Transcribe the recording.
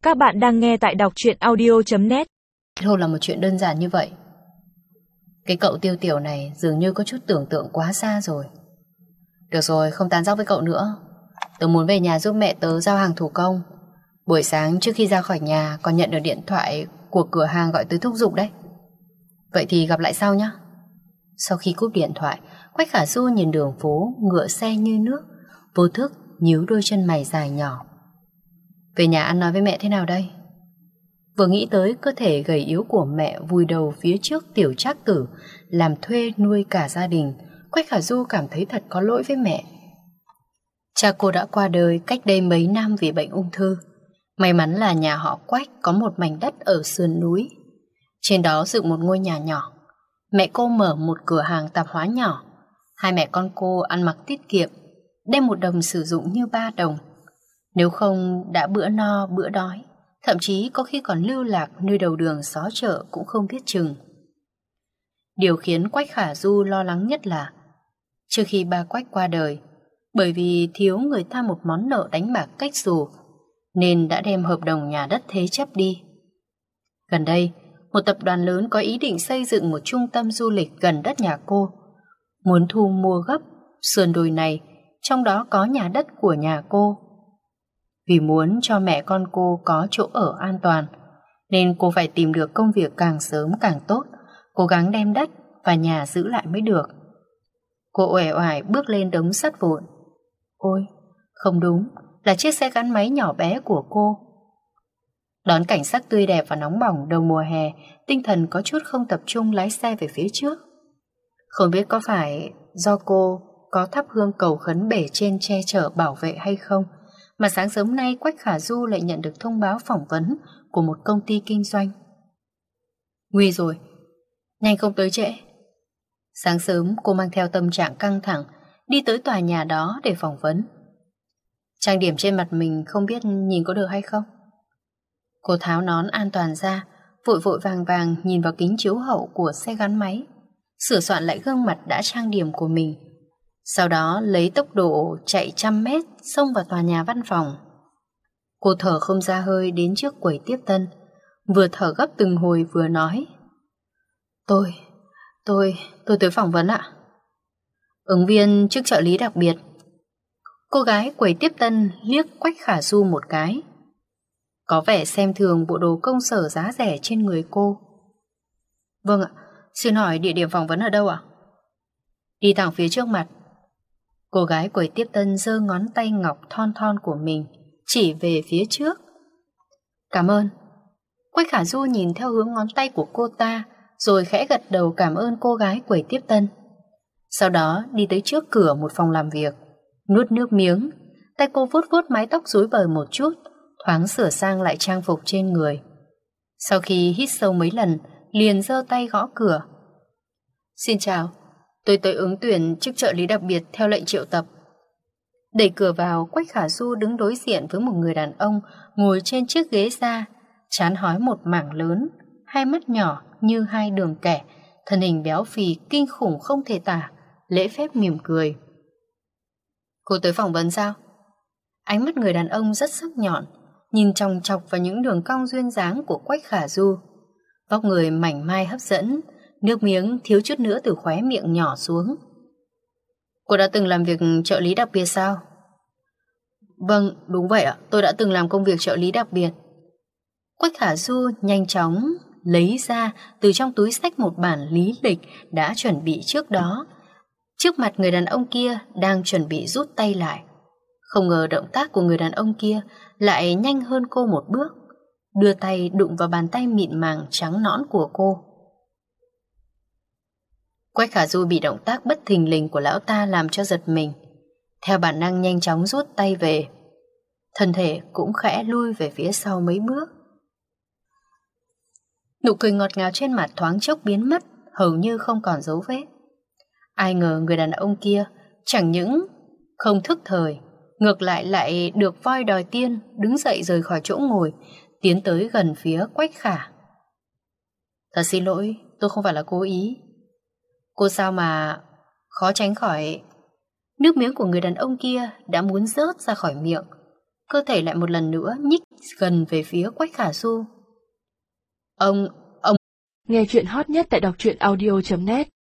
Các bạn đang nghe tại đọc truyện audio.net. Hôn là một chuyện đơn giản như vậy. Cái cậu Tiêu Tiểu này dường như có chút tưởng tượng quá xa rồi. Được rồi, không tán dóc với cậu nữa. Tớ muốn về nhà giúp mẹ tớ giao hàng thủ công. Buổi sáng trước khi ra khỏi nhà còn nhận được điện thoại của cửa hàng gọi tới thúc giục đấy. Vậy thì gặp lại sau nhé. Sau khi cúp điện thoại, Quách Khả Du nhìn đường phố ngựa xe như nước, vô thức nhíu đôi chân mày dài nhỏ. Về nhà ăn nói với mẹ thế nào đây? Vừa nghĩ tới cơ thể gầy yếu của mẹ vùi đầu phía trước tiểu trác tử, làm thuê nuôi cả gia đình, Quách Khả Du cảm thấy thật có lỗi với mẹ. Cha cô đã qua đời cách đây mấy năm vì bệnh ung thư. May mắn là nhà họ Quách có một mảnh đất ở sườn núi. Trên đó dựng một ngôi nhà nhỏ. Mẹ cô mở một cửa hàng tạp hóa nhỏ. Hai mẹ con cô ăn mặc tiết kiệm, đem 1 đồng sử dụng như 3 đồng. Nếu không đã bữa no bữa đói, thậm chí có khi còn lưu lạc nơi đầu đường xó chợ cũng không biết chừng. Điều khiến Quách Khả Du lo lắng nhất là trước khi ba Quách qua đời, bởi vì thiếu người ta một món nợ đánh bạc cách xù, nên đã đem hợp đồng nhà đất thế chấp đi. Gần đây, một tập đoàn lớn có ý định xây dựng một trung tâm du lịch gần đất nhà cô, muốn thu mua gấp sườn đồi này, trong đó có nhà đất của nhà cô. Vì muốn cho mẹ con cô có chỗ ở an toàn, nên cô phải tìm được công việc càng sớm càng tốt, cố gắng đem đất và nhà giữ lại mới được. Cô uể oải bước lên đống sắt vụn. Ôi, không đúng, là chiếc xe gắn máy nhỏ bé của cô. Đón cảnh sắc tươi đẹp và nóng bỏng đầu mùa hè, tinh thần có chút không tập trung lái xe về phía trước. Không biết có phải do cô có thắp hương cầu khấn bể trên che chở bảo vệ hay không, mà sáng sớm nay Quách Khả Du lại nhận được thông báo phỏng vấn của một công ty kinh doanh. Nguy rồi, nhanh không tới trễ. Sáng sớm cô mang theo tâm trạng căng thẳng đi tới tòa nhà đó để phỏng vấn. Trang điểm trên mặt mình không biết nhìn có được hay không. Cô tháo nón an toàn ra, vội vội vàng vàng nhìn vào kính chiếu hậu của xe gắn máy, sửa soạn lại gương mặt đã trang điểm của mình. Sau đó lấy tốc độ chạy 100 mét xông vào tòa nhà văn phòng. Cô thở không ra hơi đến trước quầy tiếp tân, vừa thở gấp từng hồi vừa nói: Tôi tới phỏng vấn ạ. Ứng viên chức trợ lý đặc biệt. Cô gái quầy tiếp tân liếc Quách Khả Du một cái, có vẻ xem thường bộ đồ công sở giá rẻ trên người cô. Vâng ạ, xin hỏi địa điểm phỏng vấn ở đâu ạ? Đi thẳng phía trước mặt. Cô gái quầy tiếp tân giơ ngón tay ngọc thon thon của mình chỉ về phía trước. Cảm ơn. Quách Khả Du nhìn theo hướng ngón tay của cô ta, rồi khẽ gật đầu cảm ơn cô gái quầy tiếp tân. Sau đó đi tới trước cửa một phòng làm việc, nuốt nước miếng, tay cô vuốt vuốt mái tóc rối bời một chút, thoáng sửa sang lại trang phục trên người. Sau khi hít sâu mấy lần, liền giơ tay gõ cửa. Xin chào, tôi tới ứng tuyển chức trợ lý đặc biệt theo lệnh triệu tập. Đẩy cửa vào, Quách Khả Du đứng đối diện với một người đàn ông ngồi trên chiếc ghế da, trán hói một mảng lớn, hai mắt nhỏ như hai đường kẻ, thân hình béo phì kinh khủng không thể tả, lễ phép mỉm cười. Cô tới phỏng vấn sao? Ánh mắt người đàn ông rất sắc nhọn, nhìn chòng chọc vào những đường cong duyên dáng của Quách Khả Du. Vóc người mảnh mai hấp dẫn, nước miếng thiếu chút nữa từ khóe miệng nhỏ xuống. Cô đã từng làm việc trợ lý đặc biệt sao? Vâng, đúng vậy ạ, tôi đã từng làm công việc trợ lý đặc biệt. Quách Khả Du nhanh chóng lấy ra từ trong túi xách một bản lý lịch đã chuẩn bị trước đó. Trước mặt người đàn ông kia đang chuẩn bị rút tay lại. Không ngờ động tác của người đàn ông kia lại nhanh hơn cô một bước, đưa tay đụng vào bàn tay mịn màng trắng nõn của cô. Quách Khả Du bị động tác bất thình lình của lão ta làm cho giật mình, theo bản năng nhanh chóng rút tay về, thân thể cũng khẽ lui về phía sau mấy bước. Nụ cười ngọt ngào trên mặt thoáng chốc biến mất, hầu như không còn dấu vết. Ai ngờ người đàn ông kia chẳng những không thức thời, ngược lại được voi đòi tiên, đứng dậy rời khỏi chỗ ngồi, tiến tới gần phía Quách Khả. Thật xin lỗi, tôi không phải là cố ý. Cô sao mà khó tránh khỏi. Nước miếng của người đàn ông kia đã muốn rớt ra khỏi miệng. cơ thể lại một lần nữa nhích gần về phía Quách Khả Xu. Ông... Nghe chuyện hot nhất tại đọc truyện audio.net